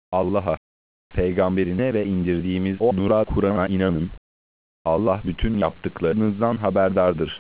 Allah'a, peygamberine ve indirdiğimiz o nura Kur'an'a inanın. Allah bütün yaptıklarınızdan haberdardır.